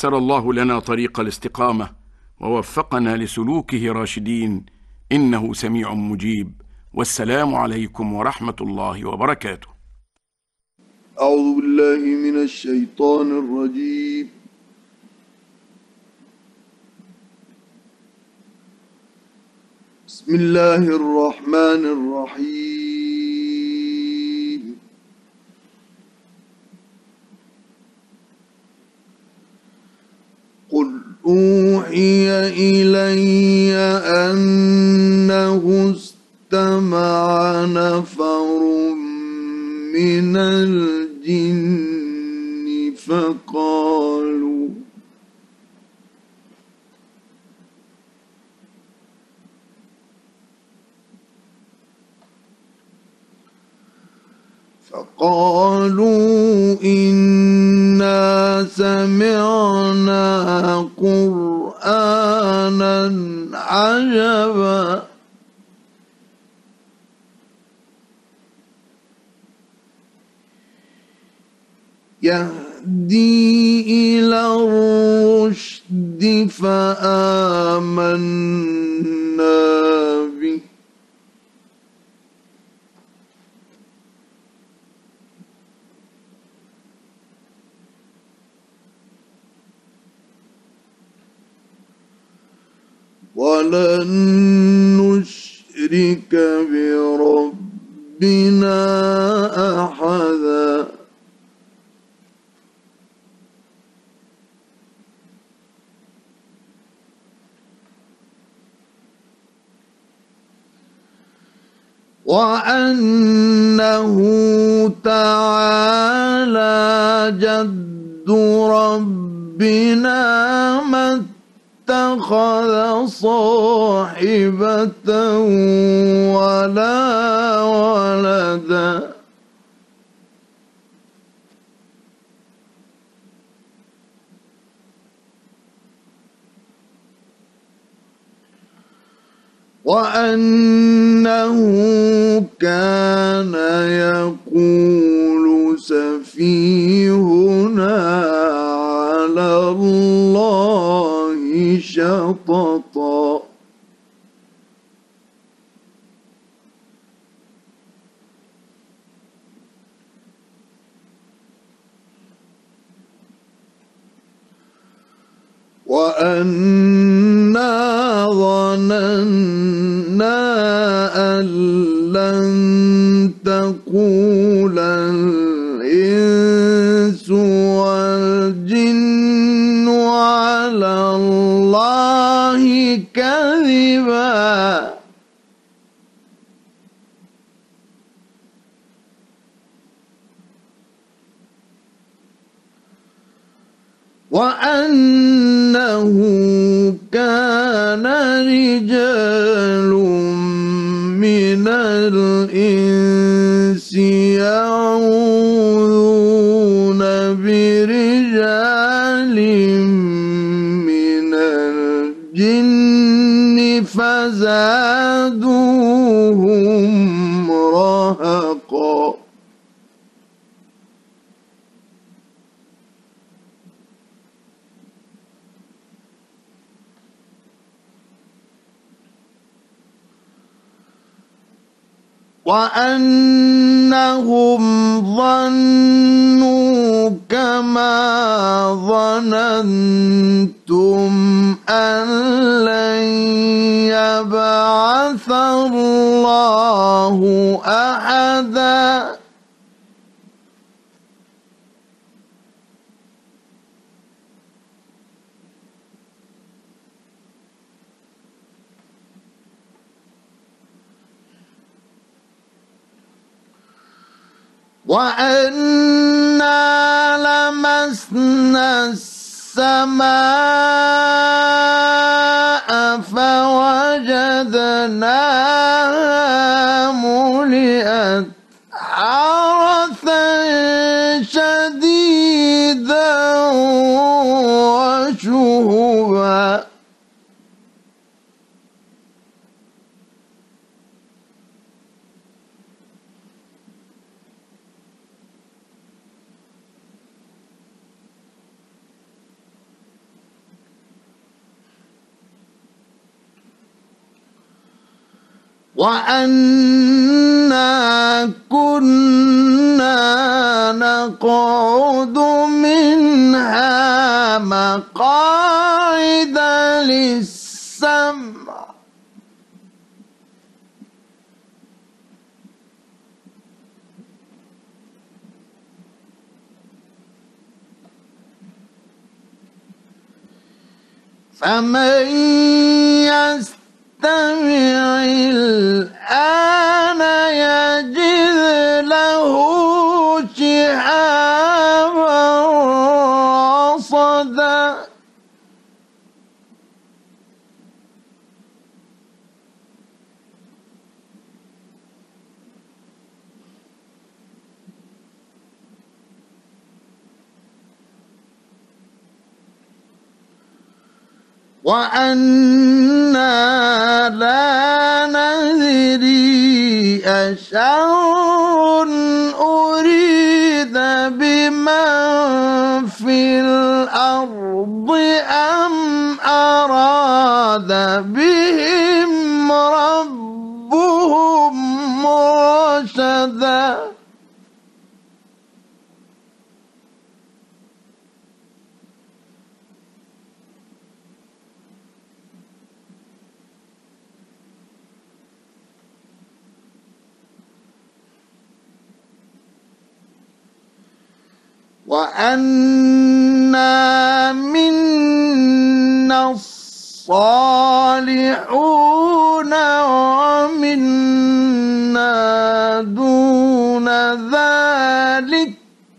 يسر الله لنا طريق الاستقامة ووفقنا لسلوكه راشدين، إنه سميع مجيب. والسلام عليكم ورحمة الله وبركاته. أعوذ بالله من الشيطان الرجيم. بسم الله الرحمن الرحيم. قل أوحي إلي أنه استمع نفر من الجن فقالوا إنا سمعنا قرآنا عجبا يهدي إلى الرشد فآمنا به ولن نشرك بربنا أحدا وأنه تعالى جد ربنا ما اتخذ صاحبة ولا ولدا وأنه كان يقول سفيهنا على الله شططا وأنا ظننا أن لن تقول الإنس والجن على الله كذبا وأنه كان رجال من الإنس يعوذون برجال من الجن فزادوهم رهقا وأنهم ظنوا كما ظننتم أن لن يبعث الله أحدا وأنا لمسنا السماء فوجدناها ملئت حرسا شديدا وشهبا وأنا كنا نقعد منها مقاعد للسمع فمن يستمع الآن يجد له شهابا رصدا وأنا لا ندري أشر أريد بمن في الأرض أم أراد بهم ربهم رشدا وأنا منا الصالحون ومنا دون ذلك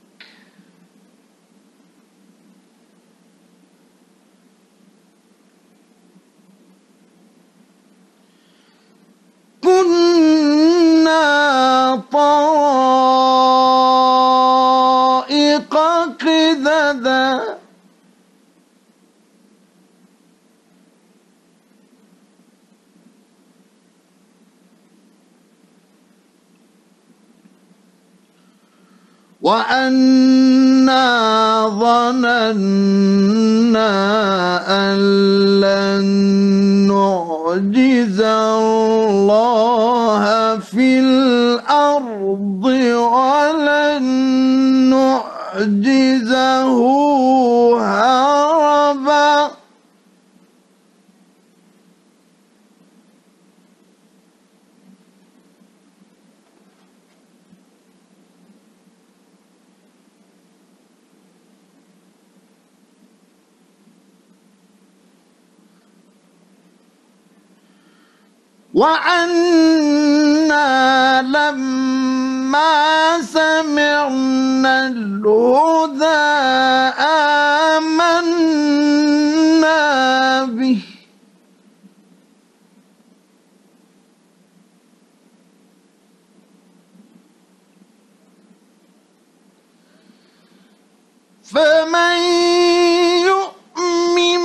كنا طرائق قددا وأنا ظننا أن لن نعجز الله في الأرض ولن نعجزه هربا وأنا لما سمعنا الهدى آمنا به فمن يؤمن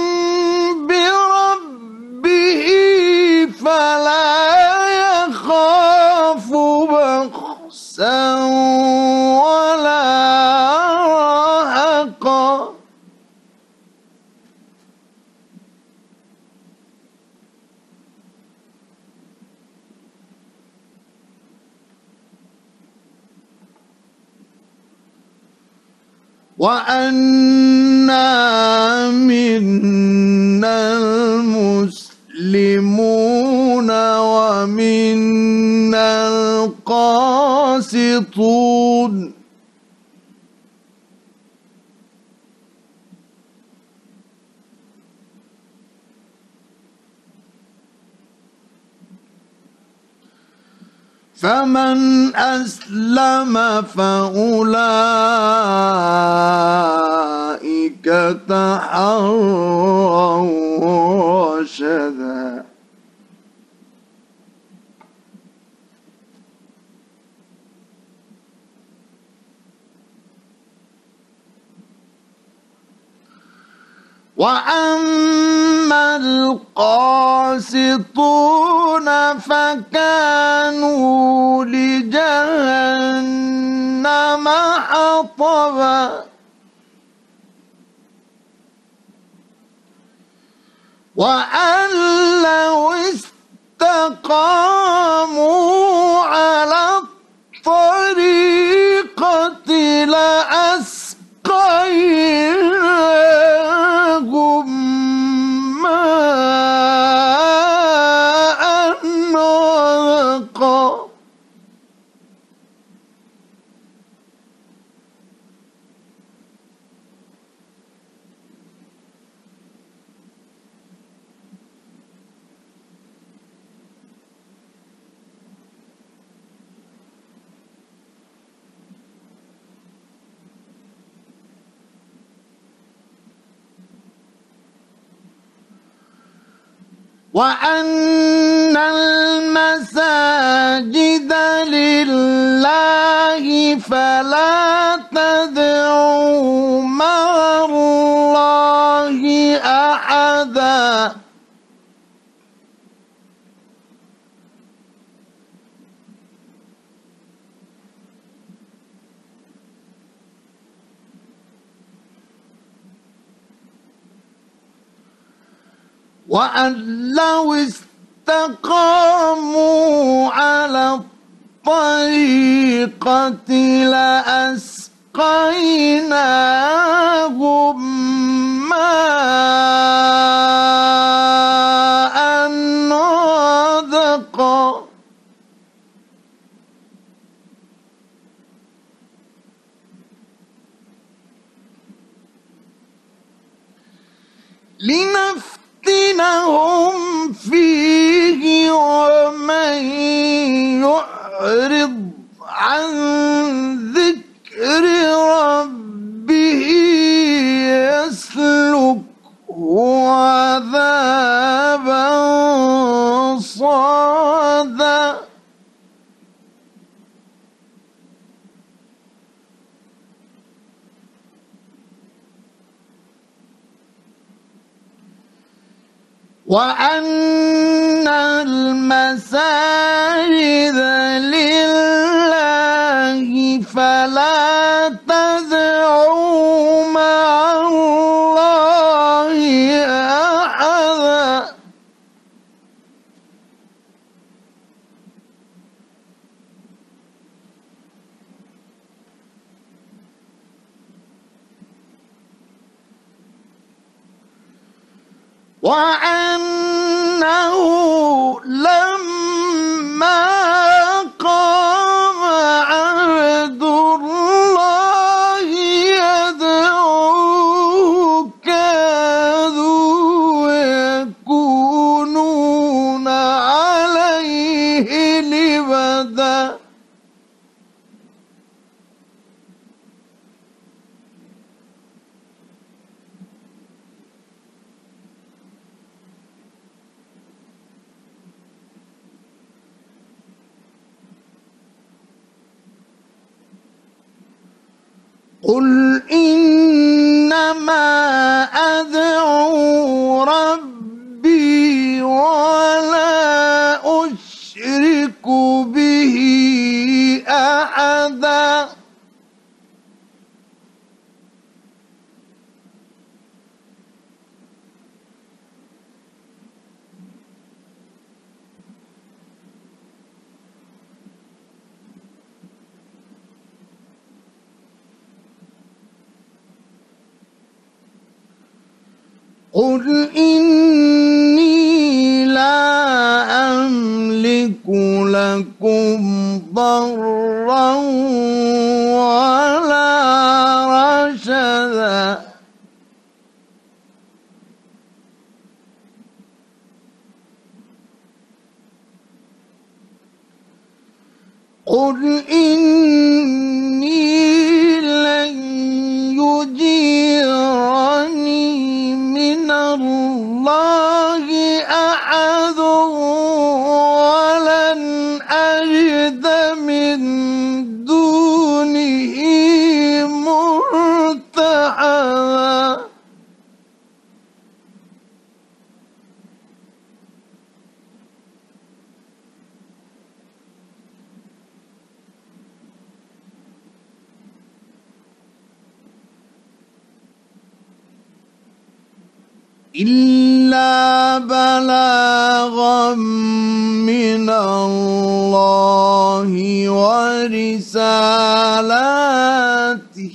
بربه فلا يخاف بخسا ولا رهقا وأنا منا المسلمون ومنا القاسطون فمن أسلم فأولئك تحروا رشدا وأما القاسطون فكانوا لجهنم حطبا وأن لو استقاموا استقاموا على الطريقة لأسقيناهم ماء غدقا وأن المساجد لله فلا تدعوا مع الله أحدا وأن لو استقاموا على الطريقة لأسقيناهم ماء غدقا لنفتنهم فيه ومن يعرض عن ذكر ربه يسلكه عذابا صعدا وأن المساجد لله فلا تدعوا مع الله أحدا وأنه لما قام عبد الله يدعوه كادوا يكونون عليه لبدا قل إنما أدعو ربي ولا أشرك به أحدا قل إني لا أملك لكم ضرا ولا رشدا قل إني لن يجيرني من الله أحد ولن أجد من دونه ملتحدا إلا إلا بلاغا من الله ورسالاته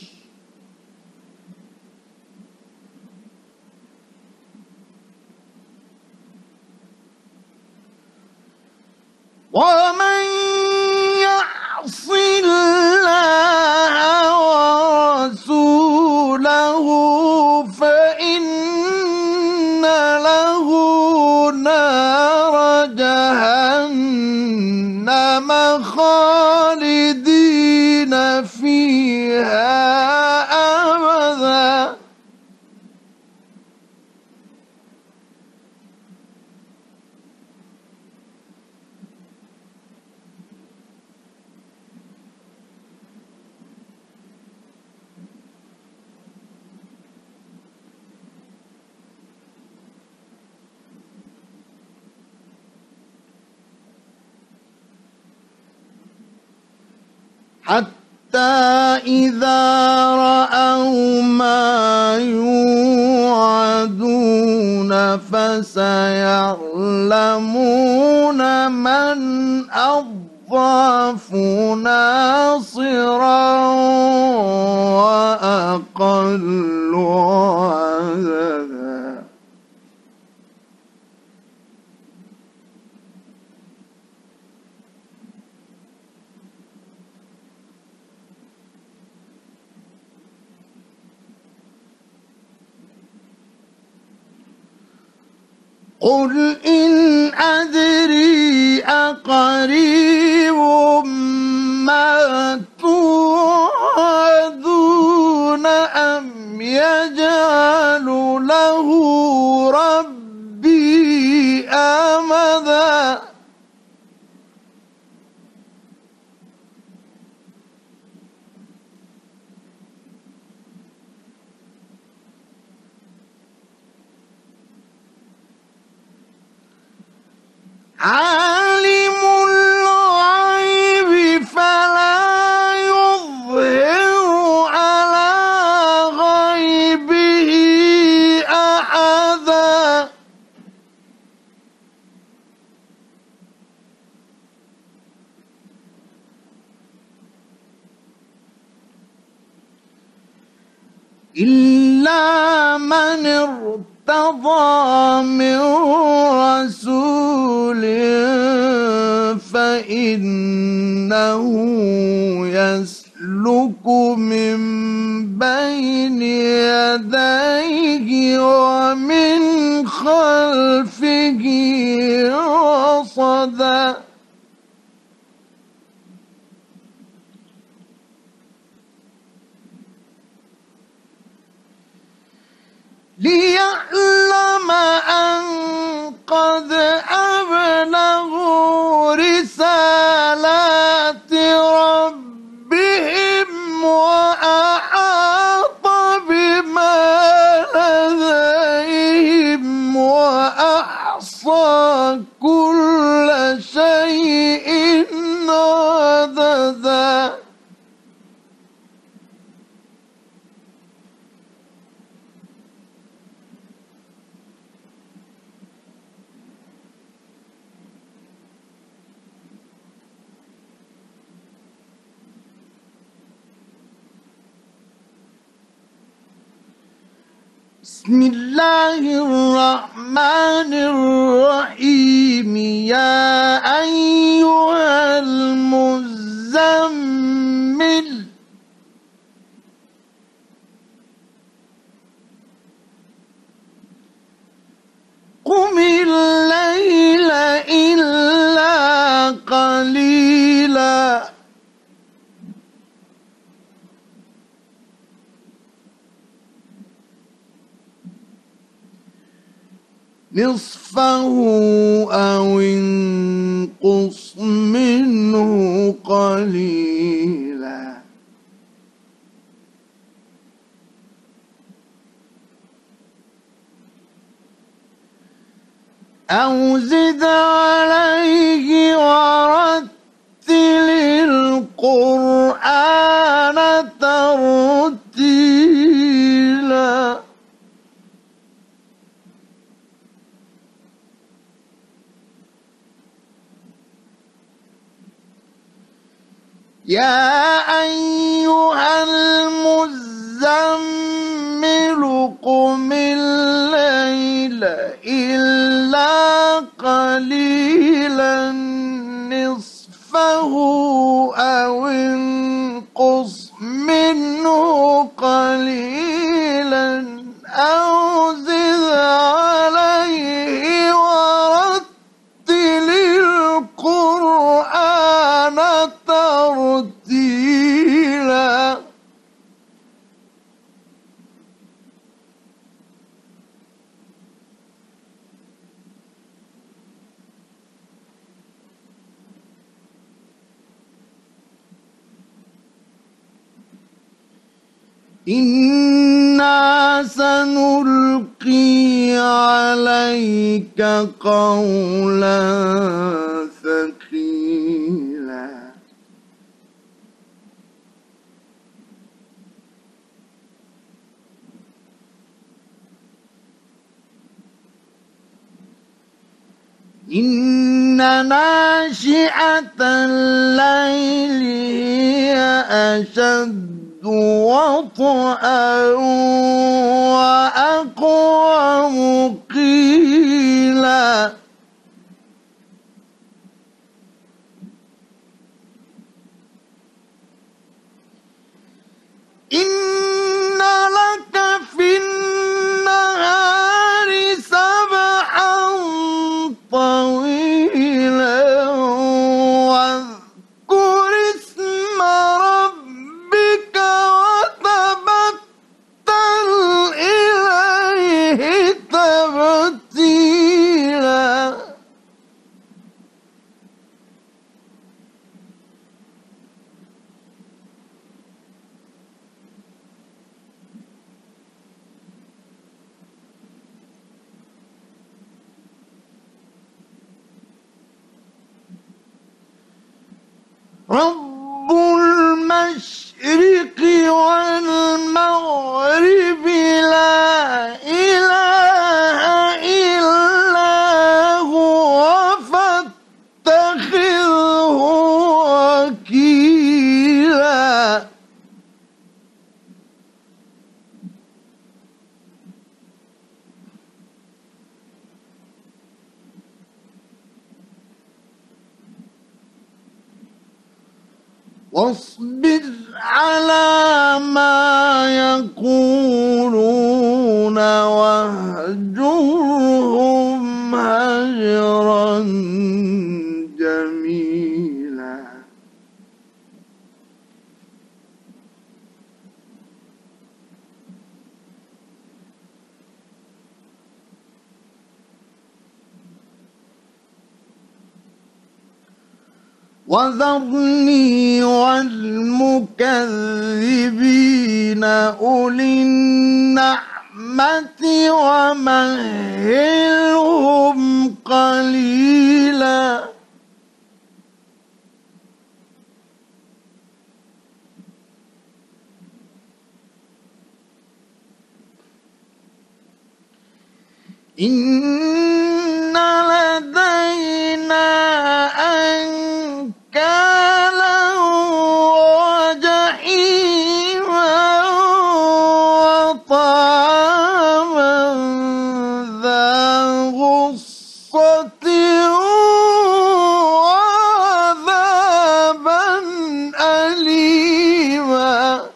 ومن يعص الله ورسوله فإن له نار جهنم خالدين فيها أبدا حتى إذا رأوا ما يوعدون فسيعلمون من أضعف ناصرا وأقل عددا قل إن أدري أقريب ما توعدون أم يجعل له ربي أمدا عالم الغيب فلا يظهر على غيبه أحدا إلا من ارتضى من رسول فإنه يسلك من بين يديه ومن خلفه رصدا ليعلم أن قد أبلغوا رسالات ربهم وأحاط بما لديهم وأحصى كل شيء عددا بسم الله الرحمن الرحيم يا أيها المزمل قم الليل إلا قليلا نصفه أو انقص منه قليلا أو زد عليه ورتل القرآن ترتيلا يا أيها المزمل قم الليل إلا قليلا نصفه أو انقص منه قليلا أو زد عليه ورتل القرآن ترتيلا. إنا سنلقي عليك قولا ثقيلا. إن ناشئة الليل هي أشد وطئا وأقوم قيلا. إن لك في النهار سبحا طويلا واذكر اسم ربك وتبتل إليه تبتيلا. رب المشرق والمغرب لا إله إلا هو فاتخذه وكيلا. واصبر على ما يقولون واهجرهم هجرا جميلا. وذرني والمكذبين أولي النعمة ومهلهم قليلا. إن لدينا أنكالا وجحيما وطعاما ذا غصة وعذابا أليما.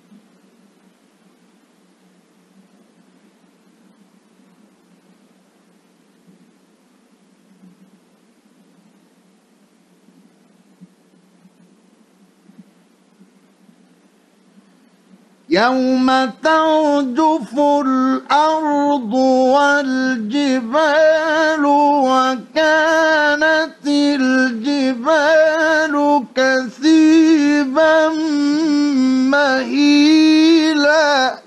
يوم ترجف الأرض والجبال وكانت الجبال كثيبا مهيلا.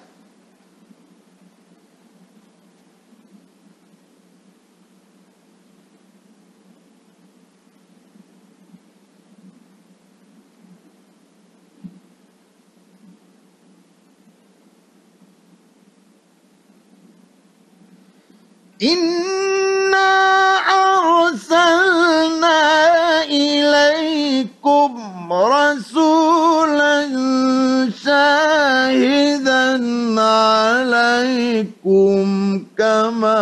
إنا أرسلنا إليكم رسولا عليكم كما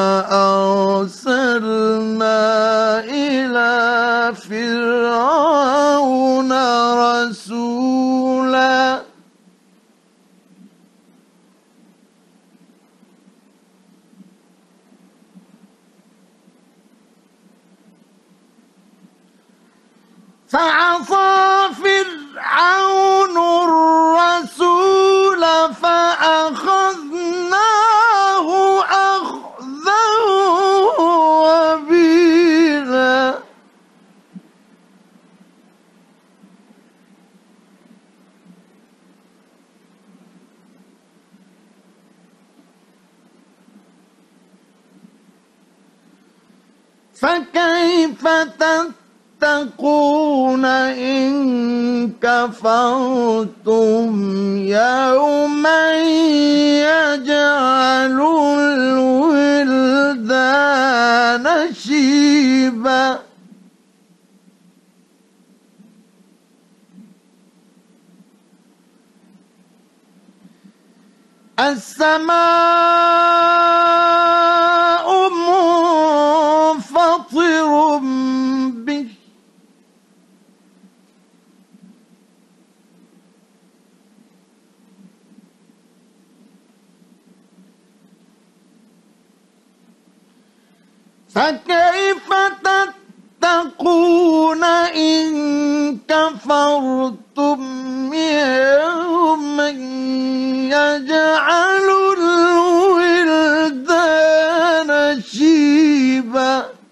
أرسلنا إلى فرعون رسولا فعصى فرعون الرسول فأخذناه أخذا وبيلا فكيف تتقون إن كفرتم يوما يجعل الولدان شيبا السماء منفطر به فكيف تتقون إن كفرتم يوما يجعل الولدان شيبا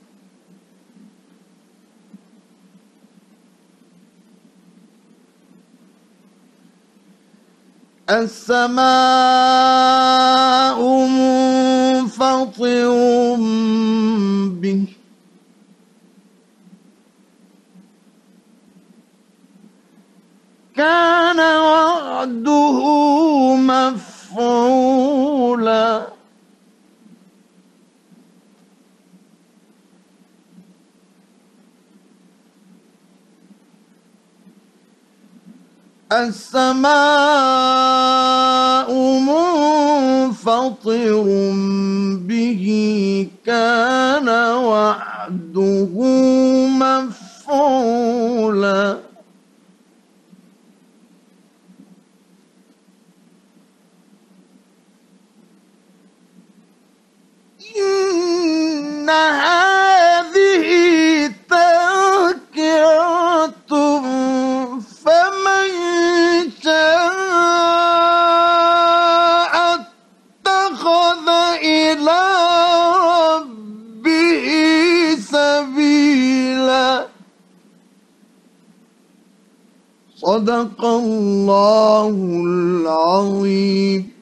السماء منفطر به كان وعده مفعولا السماء منفطر به كان وعده مفعولا إن هذه تذكرة فمن شاء اتخذ إلى ربه سبيلا صدق الله العظيم.